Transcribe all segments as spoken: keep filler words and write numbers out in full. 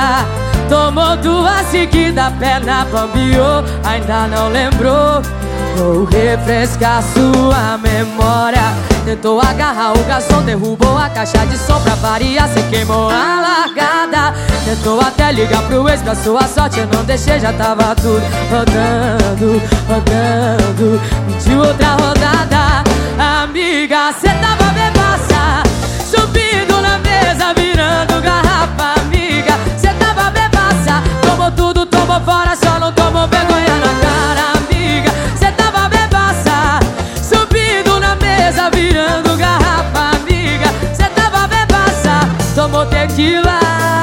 Tomou duas seguidas, perna bambiou, ainda não lembrou. Vou refrescar sua memória. Tentou agarrar o garçom, derrubou a caixa de som pra variar, cê queimou a largada. Tentou até ligar pro ex, pra sua sorte eu não deixei, já tava tudo rodando, rodando. Pediu outra rodada. Amiga, cê tava bebaça, subindo na mesa, virando garrafa. Amiga, cê tava bebaça, tomou tudo, tomou fora, só não tomou vergonha na cara. Amiga, cê tava bebaça, subindo na mesa, virando garrafa. Amiga, cê tava bebaça, tomou tequila,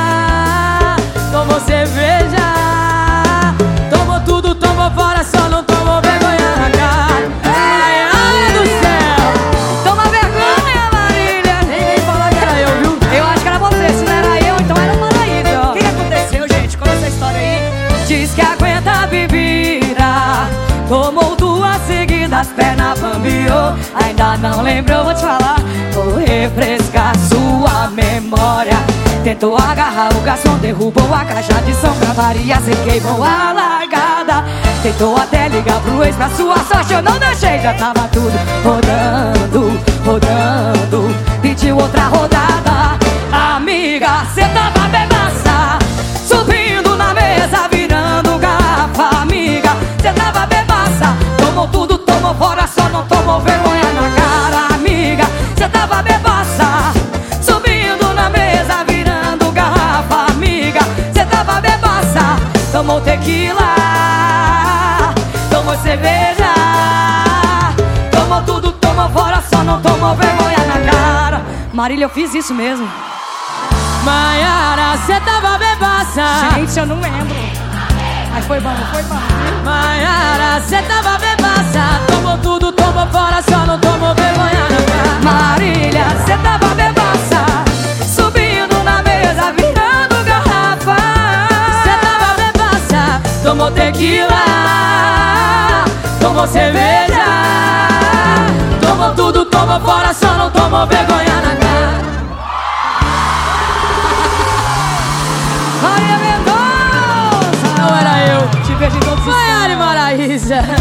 tomou cerveja, tomou tudo, tomou fora, só não tomou vergonha na cara. Ai, ai do céu, toma vergonha, Marília. ninguém falou que era eu, viu? Eu acho que era você, se não era eu, então era o Maraísa. O que, que aconteceu, gente? Conta essa história aí. Diz que aguenta a bebida, tomou duas seguidas, perna bambiou, ainda não lembrou, vou te falar. Vou refrescar sua memória. Tentou agarrar o garçom, derrubou a caixa de som pra variar, cê queimou a largada. Tentou até ligar pro ex, pra sua sorte eu não deixei, já tava tudo rodando, rodando. Pediu outra rodada. Amiga, cê tava bebaça, subindo na mesa, virando garrafa. Amiga, cê tava bebaça, tomou tudo, tomou fora, só não tomou vergonha na cara. Amiga, cê tava bebaça, subindo na mesa, virando garrafa. Amiga, cê tava bebaça, tomou tequila, tomou cerveja, tomou tudo, tomou fora, só não tomou vergonha na cara. Marília, eu fiz isso mesmo. Maiara, cê tava bebaça. Gente, eu não lembro. Mas foi bom, foi bom. Maiara, cê tava bebaça, tomou tudo, tomou fora, só não tomou vergonha na cara. Marília, cê tava bebaça, subindo na mesa, virando garrafa. Cê tava bebaça, tomou tequila, tomou cerveja, tomou tudo, tomou fora, só não tomou vergonha na cara. Maria Mendonça, Não era eu, te vejo em todos os Maiara e Maraísa.